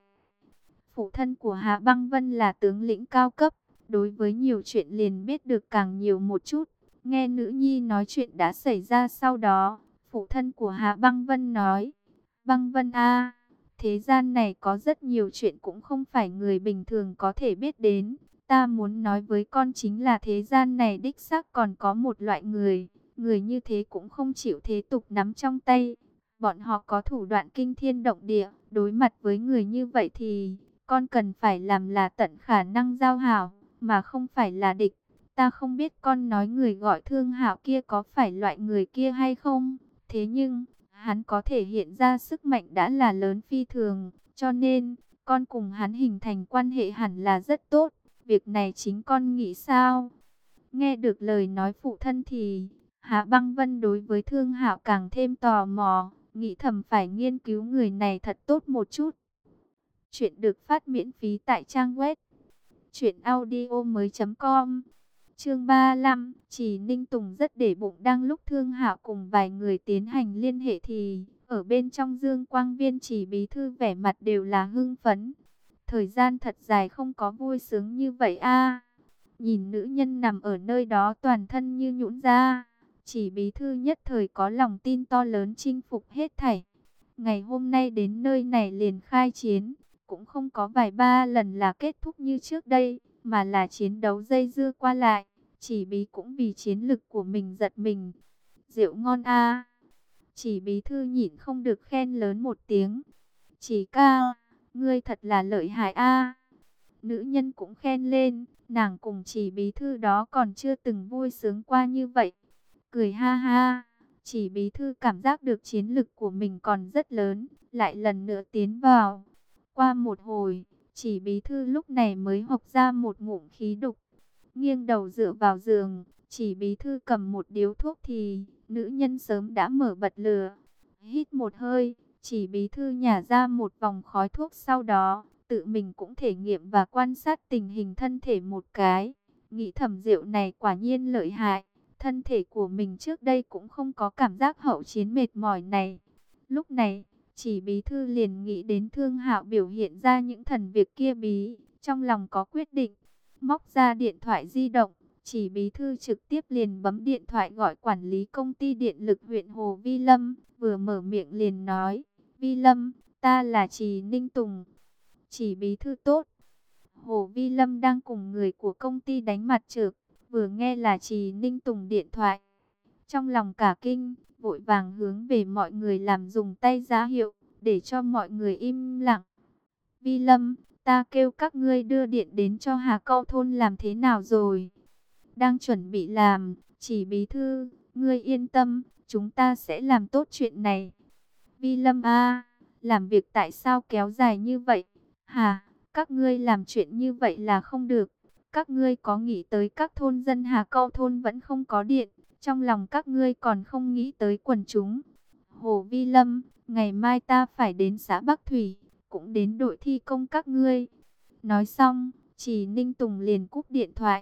Phụ thân của Hạ Băng Vân là tướng lĩnh cao cấp, đối với nhiều chuyện liền biết được càng nhiều một chút. Nghe nữ nhi nói chuyện đã xảy ra sau đó, phụ thân của Hạ Băng Vân nói, Băng Vân a, thế gian này có rất nhiều chuyện cũng không phải người bình thường có thể biết đến. Ta muốn nói với con chính là thế gian này đích xác còn có một loại người, người như thế cũng không chịu thế tục nắm trong tay. Bọn họ có thủ đoạn kinh thiên động địa, đối mặt với người như vậy thì con cần phải làm là tận khả năng giao hảo, mà không phải là địch. Ta không biết con nói người gọi Thương Hạo kia có phải loại người kia hay không, thế nhưng hắn có thể hiện ra sức mạnh đã là lớn phi thường, cho nên con cùng hắn hình thành quan hệ hẳn là rất tốt. Việc này chính con nghĩ sao? Nghe được lời nói phụ thân thì Hạ Băng Vân đối với Thương Hạo càng thêm tò mò, nghĩ thầm phải nghiên cứu người này thật tốt một chút. Chuyện được phát miễn phí tại trang web truyệnaudiomoi.com. Chương 35, Chỉ Ninh Tùng rất để bụng. Đang lúc Thương Hạo cùng vài người tiến hành liên hệ thì ở bên trong Dương Quang Viên, chỉ bí thư vẻ mặt đều là hưng phấn. Thời gian thật dài không có vui sướng như vậy a. Nhìn nữ nhân nằm ở nơi đó toàn thân như nhũn ra, chỉ bí thư nhất thời có lòng tin to lớn chinh phục hết thảy. Ngày hôm nay đến nơi này liền khai chiến, cũng không có vài ba lần là kết thúc như trước đây, mà là chiến đấu dây dưa qua lại. Chỉ bí cũng vì chiến lực của mình giật mình. Rượu ngon a. Chỉ bí thư nhịn không được khen lớn một tiếng. Chỉ ca, ngươi thật là lợi hại a. Nữ nhân cũng khen lên, nàng cùng chỉ bí thư đó còn chưa từng vui sướng qua như vậy. Cười ha ha, chỉ bí thư cảm giác được chiến lực của mình còn rất lớn, lại lần nữa tiến vào. Qua một hồi, chỉ bí thư lúc này mới hộc ra một ngụm khí đục. Nghiêng đầu dựa vào giường, chỉ bí thư cầm một điếu thuốc thì nữ nhân sớm đã mở bật lửa. Hít một hơi, chỉ bí thư nhả ra một vòng khói thuốc, sau đó tự mình cũng thể nghiệm và quan sát tình hình thân thể một cái. Nghĩ thầm rượu này quả nhiên lợi hại, Thân thể của mình trước đây cũng không có cảm giác hậu chiến mệt mỏi này. Lúc này, Chỉ bí thư liền nghĩ đến Thương Hạo biểu hiện ra những thần việc kia bí, trong lòng có quyết định, móc ra điện thoại di động, Chỉ bí thư trực tiếp liền bấm điện thoại gọi quản lý công ty điện lực huyện Hồ Vi Lâm, vừa mở miệng liền nói: "Vi Lâm, ta là Trì Ninh Tùng." "Chỉ bí thư tốt." Hồ Vi Lâm đang cùng người của công ty đánh mặt trược, vừa nghe là Trì Ninh Tùng điện thoại, trong lòng cả kinh, vội vàng hướng về mọi người làm dùng tay giá hiệu, để cho mọi người im lặng. "Vi Lâm, ta kêu các ngươi đưa điện đến cho Hà Câu thôn làm thế nào rồi?" "Đang chuẩn bị làm, Chỉ bí thư, ngươi yên tâm, chúng ta sẽ làm tốt chuyện này." "Vi Lâm a, làm việc tại sao kéo dài như vậy? Hà, các ngươi làm chuyện như vậy là không được. Các ngươi có nghĩ tới các thôn dân Hà Câu thôn vẫn không có điện, trong lòng các ngươi còn không nghĩ tới quần chúng." "Hồ Vi Lâm, ngày mai ta phải đến xã Bắc Thủy, cũng đến đội thi công các ngươi." Nói xong, Trì Ninh Tùng liền cúp điện thoại.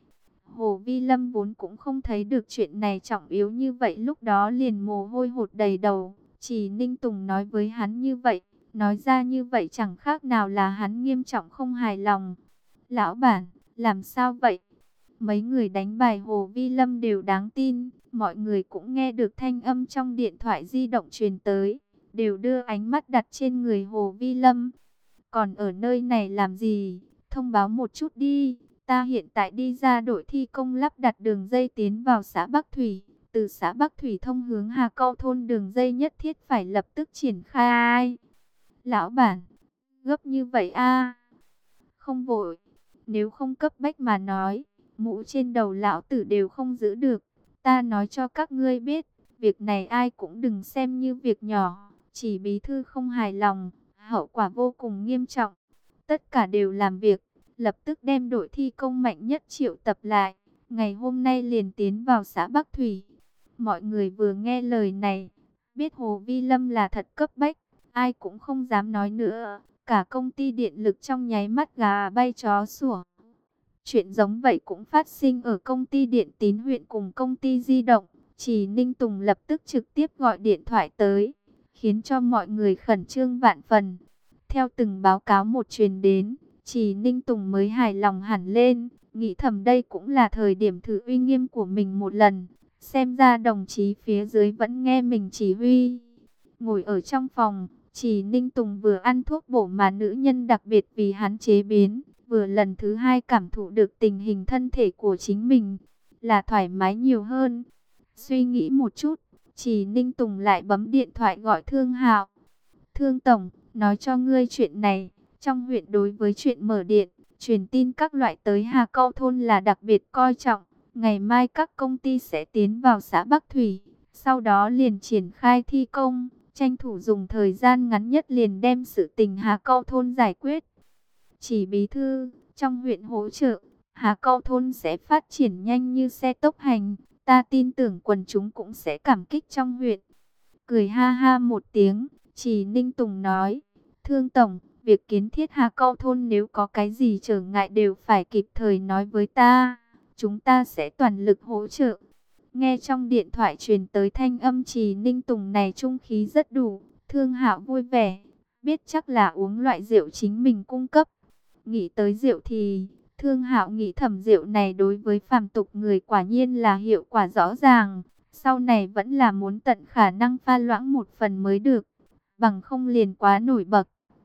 Hồ Vi Lâm vốn cũng không thấy được chuyện này trọng yếu như vậy, lúc đó liền mồ hôi hột đầy đầu. Trì Ninh Tùng nói với hắn như vậy, nói ra như vậy chẳng khác nào là hắn nghiêm trọng không hài lòng. "Lão bản, làm sao vậy?" Mấy người đánh bài Hồ Vi Lâm đều đáng tin, mọi người cũng nghe được thanh âm trong điện thoại di động truyền tới, đều đưa ánh mắt đặt trên người Hồ Vi Lâm. "Còn ở nơi này làm gì? Thông báo một chút đi, ta hiện tại đi ra đội thi công lắp đặt đường dây tiến vào xã Bắc Thủy. Từ xã Bắc Thủy thông hướng Hà Câu thôn đường dây nhất thiết phải lập tức triển khai." "Lão bản, gấp như vậy a?" "Không vội, nếu không cấp bách mà nói, mũ trên đầu lão tử đều không giữ được. Ta nói cho các ngươi biết, việc này ai cũng đừng xem như việc nhỏ. Chỉ bí thư không hài lòng, hậu quả vô cùng nghiêm trọng. Tất cả đều làm việc, lập tức đem đội thi công mạnh nhất triệu tập lại. Ngày hôm nay liền tiến vào xã Bắc Thủy." Mọi người vừa nghe lời này, biết Hồ Vi Lâm là thật cấp bách, ai cũng không dám nói nữa. Cả công ty điện lực trong nháy mắt gà bay chó sủa. Chuyện giống vậy cũng phát sinh ở công ty điện tín huyện cùng công ty di động. Chỉ Ninh Tùng lập tức trực tiếp gọi điện thoại tới, khiến cho mọi người khẩn trương vạn phần. Theo từng báo cáo một truyền đến, Chỉ Ninh Tùng mới hài lòng hẳn lên, nghĩ thầm đây cũng là thời điểm thử uy nghiêm của mình một lần. Xem ra đồng chí phía dưới vẫn nghe mình chỉ huy. Ngồi ở trong phòng, Chỉ Ninh Tùng vừa ăn thuốc bổ mà nữ nhân đặc biệt vì hắn chế biến, vừa lần thứ hai cảm thụ được tình hình thân thể của chính mình, là thoải mái nhiều hơn. Suy nghĩ một chút, Chỉ Ninh Tùng lại bấm điện thoại gọi Thương Hạo. "Thương Tổng, nói cho ngươi chuyện này, trong huyện đối với chuyện mở điện, truyền tin các loại tới Hà Câu thôn là đặc biệt coi trọng. Ngày mai các công ty sẽ tiến vào xã Bắc Thủy, sau đó liền triển khai thi công, tranh thủ dùng thời gian ngắn nhất liền đem sự tình Hà Câu thôn giải quyết." "Chỉ bí thư, trong huyện hỗ trợ, Hà Câu thôn sẽ phát triển nhanh như xe tốc hành, ta tin tưởng quần chúng cũng sẽ cảm kích trong huyện." Cười ha ha một tiếng, Chỉ Ninh Tùng nói: "Thương Tổng, việc kiến thiết Hà Câu thôn nếu có cái gì trở ngại đều phải kịp thời nói với ta, chúng ta sẽ toàn lực hỗ trợ." Nghe trong điện thoại truyền tới thanh âm Chỉ Ninh Tùng này trung khí rất đủ, Thương Hạo vui vẻ, biết chắc là uống loại rượu chính mình cung cấp. Nghĩ tới rượu thì, Thương Hạo nghĩ thầm rượu này đối với phàm tục người quả nhiên là hiệu quả rõ ràng. Sau này vẫn là muốn tận khả năng pha loãng một phần mới được, bằng không liền quá nổi bật.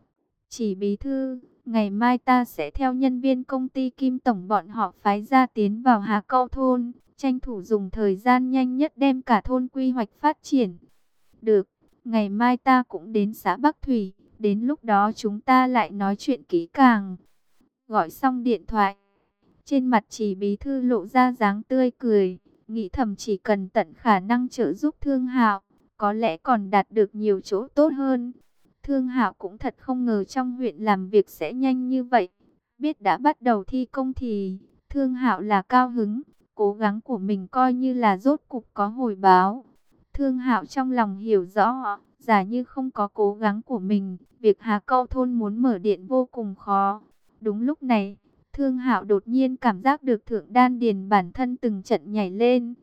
"Chỉ bí thư, ngày mai ta sẽ theo nhân viên công ty Kim Tổng bọn họ phái ra tiến vào Hà Câu thôn, tranh thủ dùng thời gian nhanh nhất đem cả thôn quy hoạch phát triển." "Được, ngày mai ta cũng đến xã Bắc Thủy, đến lúc đó chúng ta lại nói chuyện kỹ càng." Gọi xong điện thoại, trên mặt Chỉ bí thư lộ ra dáng tươi cười, nghĩ thầm chỉ cần tận khả năng trợ giúp Thương Hạo, có lẽ còn đạt được nhiều chỗ tốt hơn. Thương Hạo cũng thật không ngờ trong huyện làm việc sẽ nhanh như vậy. Biết đã bắt đầu thi công thì Thương Hạo là cao hứng, cố gắng của mình coi như là rốt cục có hồi báo. Thương Hạo trong lòng hiểu rõ, giả như không có cố gắng của mình, việc Hà Câu thôn muốn mở điện vô cùng khó. Đúng lúc này, Thương Hạo đột nhiên cảm giác được thượng đan điền bản thân từng trận nhảy lên.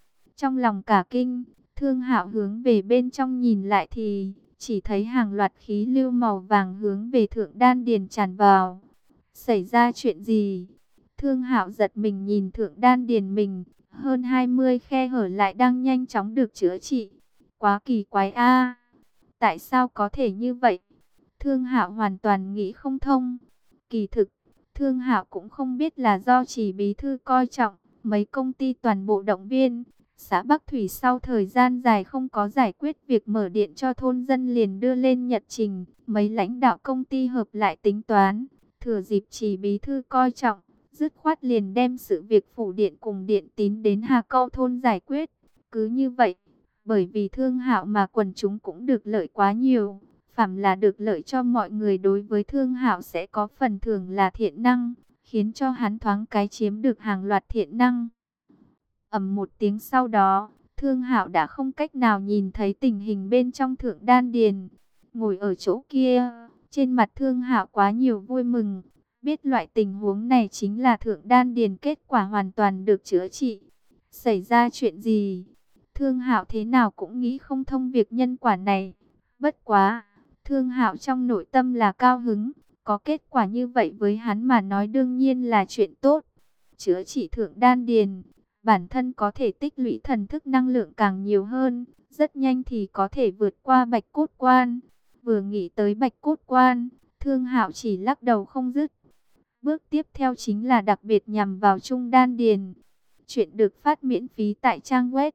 Trong lòng cả kinh, Thương Hạo hướng về bên trong nhìn lại thì chỉ thấy hàng loạt khí lưu màu vàng hướng về thượng đan điền tràn vào. Xảy ra chuyện gì? Thương Hạo giật mình nhìn thượng đan điền mình, hơn 20 khe hở lại đang nhanh chóng được chữa trị. Quá kỳ quái a. Tại sao có thể như vậy? Thương Hạo hoàn toàn nghĩ không thông. Kỳ thực, Thương Hạo cũng không biết là do chỉ bí thư coi trọng, mấy công ty toàn bộ động viên. Xã Bắc Thủy sau thời gian dài không có giải quyết việc mở điện cho thôn dân liền đưa lên nhật trình. Mấy lãnh đạo công ty hợp lại tính toán, thừa dịp chỉ bí thư coi trọng, dứt khoát liền đem sự việc phủ điện cùng điện tín đến Hà Câu thôn giải quyết. Cứ như vậy, bởi vì Thương Hạo mà quần chúng cũng được lợi quá nhiều. Phàm là được lợi cho mọi người, đối với Thương Hạo sẽ có phần thưởng là thiện năng, khiến cho hắn thoáng cái chiếm được hàng loạt thiện năng. Ầm một tiếng sau đó, Thương Hạo đã không cách nào nhìn thấy tình hình bên trong thượng đan điền. Ngồi ở chỗ kia, trên mặt Thương Hạo quá nhiều vui mừng, biết loại tình huống này chính là thượng đan điền kết quả hoàn toàn được chữa trị. Xảy ra chuyện gì? Thương Hạo thế nào cũng nghĩ không thông việc nhân quả này. Bất quá, Thương Hạo trong nội tâm là cao hứng, có kết quả như vậy với hắn mà nói đương nhiên là chuyện tốt. Chữa trị thượng đan điền, bản thân có thể tích lũy thần thức năng lượng càng nhiều hơn, rất nhanh thì có thể vượt qua Bạch Cốt Quan. Vừa nghĩ tới Bạch Cốt Quan, Thương Hạo chỉ lắc đầu không dứt. Bước tiếp theo chính là đặc biệt nhằm vào trung đan điền. Chuyện được phát miễn phí tại trang web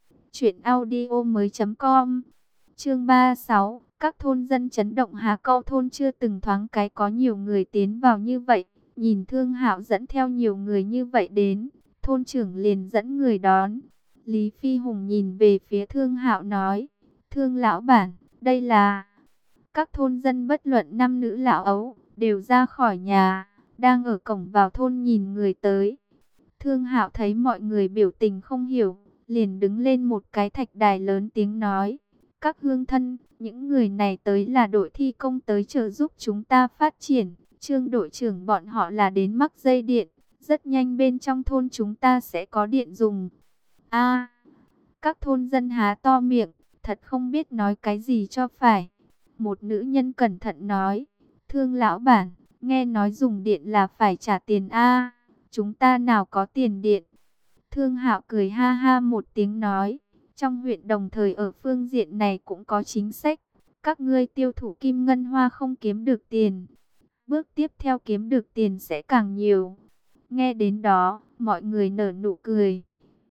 truyệnaudiomoi.com. Chương 36, các thôn dân chấn động. Hà Câu thôn chưa từng thoáng cái có nhiều người tiến vào như vậy. Nhìn Thương Hạo dẫn theo nhiều người như vậy đến, thôn trưởng liền dẫn người đón. Lý Phi Hùng nhìn về phía Thương Hạo nói: "Thương lão bản, đây là..." Các thôn dân bất luận nam nữ lão ấu đều ra khỏi nhà, đang ở cổng vào thôn nhìn người tới. Thương Hạo thấy mọi người biểu tình không hiểu, liền đứng lên một cái thạch đài lớn tiếng nói: "Các hương thân, những người này tới là đội thi công tới trợ giúp chúng ta phát triển. Trương đội trưởng bọn họ là đến mắc dây điện, rất nhanh bên trong thôn chúng ta sẽ có điện dùng." A, các thôn dân há to miệng, thật không biết nói cái gì cho phải. Một nữ nhân cẩn thận nói: "Thương lão bản, nghe nói dùng điện là phải trả tiền a, chúng ta nào có tiền điện." Thương Hạo cười ha ha một tiếng nói: "Trong huyện đồng thời ở phương diện này cũng có chính sách. Các ngươi tiêu thụ kim ngân hoa không kiếm được tiền, bước tiếp theo kiếm được tiền sẽ càng nhiều." Nghe đến đó, mọi người nở nụ cười.